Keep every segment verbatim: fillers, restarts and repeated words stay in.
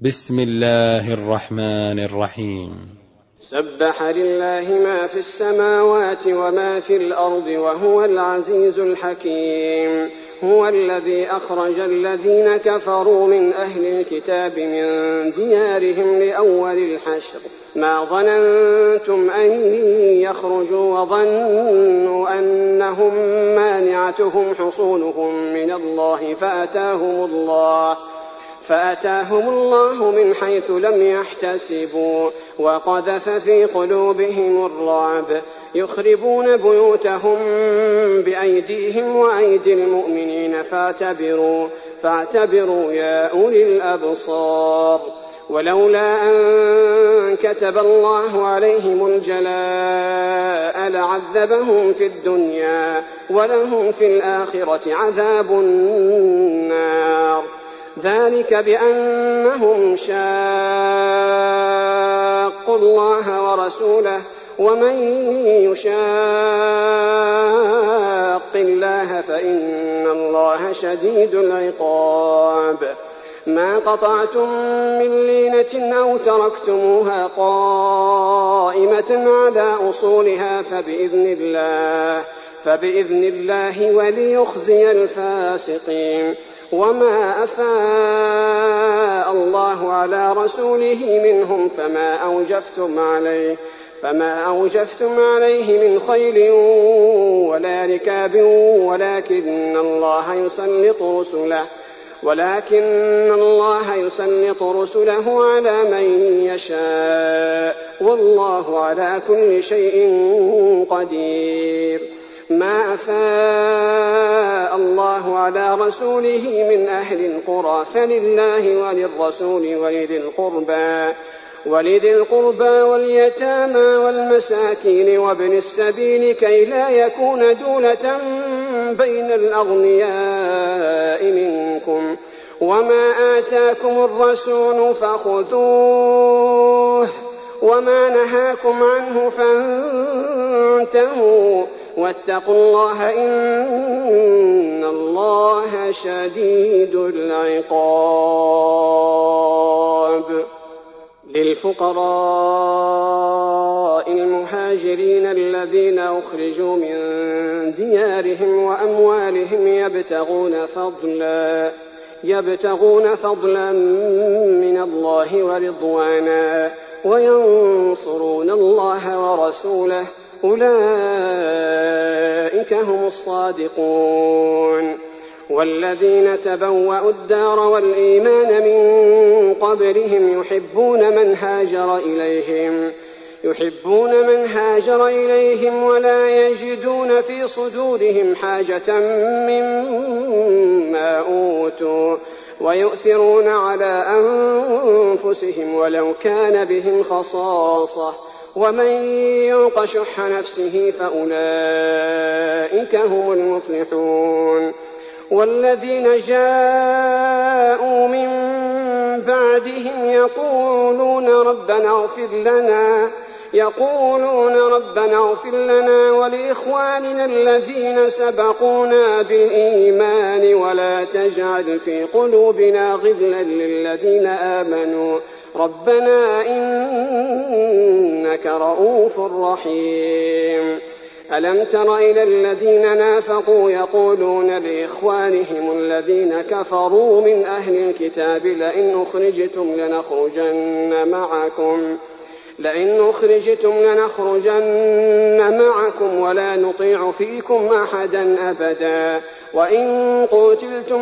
بسم الله الرحمن الرحيم. سبح لله ما في السماوات وما في الأرض وهو العزيز الحكيم. هو الذي أخرج الذين كفروا من أهل الكتاب من ديارهم لأول الحشر ما ظننتم أن يخرجوا وظنوا أنهم مانعتهم حصونهم من الله فأتاهم الله فأتاهم الله من حيث لم يحتسبوا وقذف في قلوبهم الرعب يخربون بيوتهم بأيديهم وأيدي المؤمنين فاعتبروا فاعتبروا يا أولي الأبصار. ولولا أن كتب الله عليهم الجلاء لعذبهم في الدنيا ولهم في الآخرة عذاب النار. ذلك بأنهم شاقوا الله ورسوله ومن يشاق الله فإن الله شديد العقاب. ما قطعتم من لينة أو تركتموها قائمة على أصولها فبإذن الله فبإذن الله وليخزي الفاسقين. وما أفاء الله على رسوله منهم فما أوجفتم عليه فما أوجفتم عليه من خيل ولا ركاب ولكن الله يسلط رسله ولكن الله يسلط رسله على من يشاء والله على كل شيء قدير. ما أفاء الله على رسوله من أهل القرى فلله وللرسول ولذي القربى ولذي القربى واليتامى والمساكين وابن السبيل كي لا يكون دولة بين الأغنياء منكم. وما آتاكم الرسول فخذوه وما نهاكم عنه فانتهوا واتقوا الله إن الله شديد العقاب. للفقراء المهاجرين الذين أخرجوا من ديارهم وأموالهم يبتغون فضلا يبتغون فضلا من الله ورضوانا وينصرون الله ورسوله أولئك هم الصادقون. والذين تبوأوا الدار والإيمان من قبلهم يحبون من هاجر إليهم يحبون من هاجر إليهم ولا يجدون في صدورهم حاجة مما أوتوا ويؤثرون على أنفسهم ولو كان بهم خصاصة ومن يوق شح نفسه فأولئك هم المفلحون. والذين جاءوا من بعدهم يقولون ربنا اغفر لنا يقولون ربنا اغفر لنا ولإخواننا الذين سبقونا بالإيمان ولا تجعل في قلوبنا غلا للذين آمنوا ربنا إنك رؤوف رحيم. ألم تر إلى الذين نافقوا يقولون لإخوانهم الذين كفروا من أهل الكتاب لئن أخرجتم لنخرجن معكم لئن أخرجتم لنخرجن معكم ولا نطيع فيكم أحدا أبدا وإن قتلتم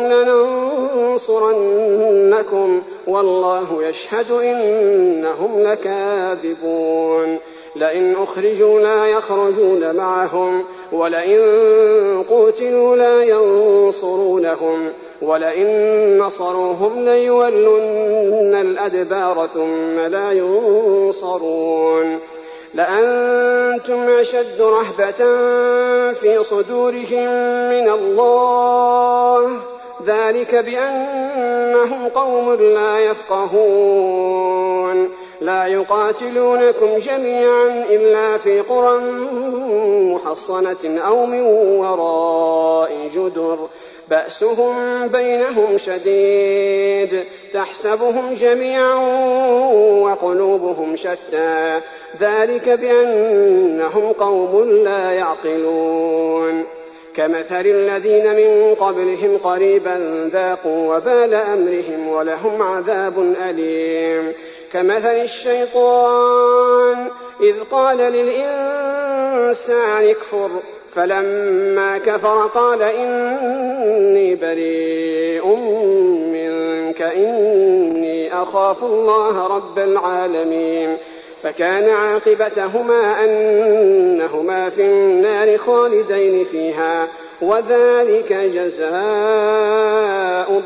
لننصرنكم والله يشهد إنهم لكاذبون. لئن أخرجوا لا يخرجون معهم ولئن قتلوا لا ينصرونهم ولئن نصروهم ليولن الأدبار ثم لا ينصرون. لأنتم أشد رهبة في صدورهم من الله ذلك بأنهم قوم لا يفقهون. لا يقاتلونكم جميعا إلا في قرى محصنة أو من وراء جدر بأسهم بينهم شديد تحسبهم جميعا وقلوبهم شتى ذلك بأنهم قوم لا يعقلون كمثل الذين من قبلهم قريبا ذاقوا وبال أمرهم ولهم عذاب أليم كمثل الشيطان إذ قال للإنسان اكفر فلما كفر قال إني بريء منك إني أخاف الله رب العالمين فكان عاقبتهما أنهما في النار خالدين فيها وذلك جزاء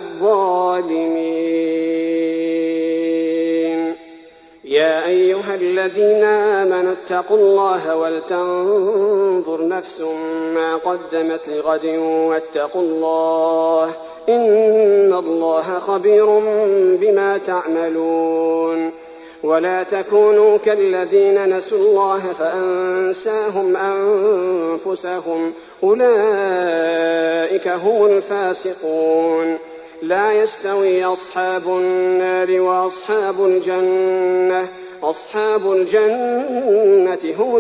الظالمين. يا أيها الذين آمنوا اتقوا الله ولتنظر نفس ما قدمت لغد واتقوا الله إن الله خبير بما تعملون. ولا تكونوا كالذين نسوا الله فأنساهم أنفسهم أولئك هم الفاسقون. لا يستوي أصحاب النار وأصحاب الجنة أصحاب الجنة هم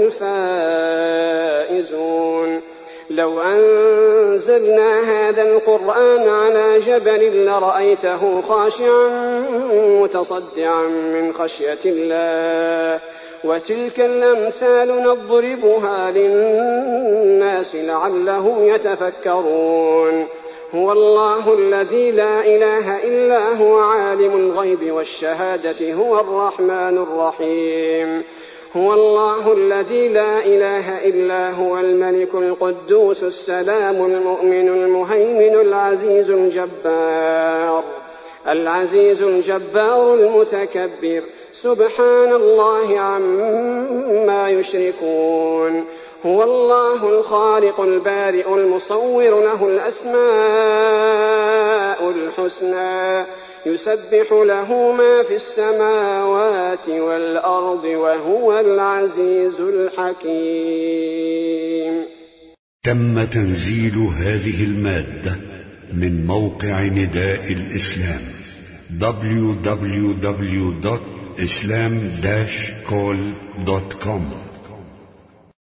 الفائزون. لو أنزلنا هذا القرآن على جبل لرأيته خاشعا متصدعا من خشية الله وتلك الأمثال نضربها للناس لعلهم يتفكرون. هو الله الذي لا إله إلا هو عالم الغيب والشهادة هو الرحمن الرحيم. هو الله الذي لا إله إلا هو الملك القدوس السلام المؤمن المهيمن العزيز الجبار العزيز الجبار المتكبر سبحان الله عما يشركون. هو الله الخالق البارئ المصور له الأسماء الحسنى يسبح له ما في السماوات والأرض وهو العزيز الحكيم. تم تنزيل هذه المادة من موقع نداء الإسلام دبليو دبليو دبليو دوت إسلام داش كول دوت كوم.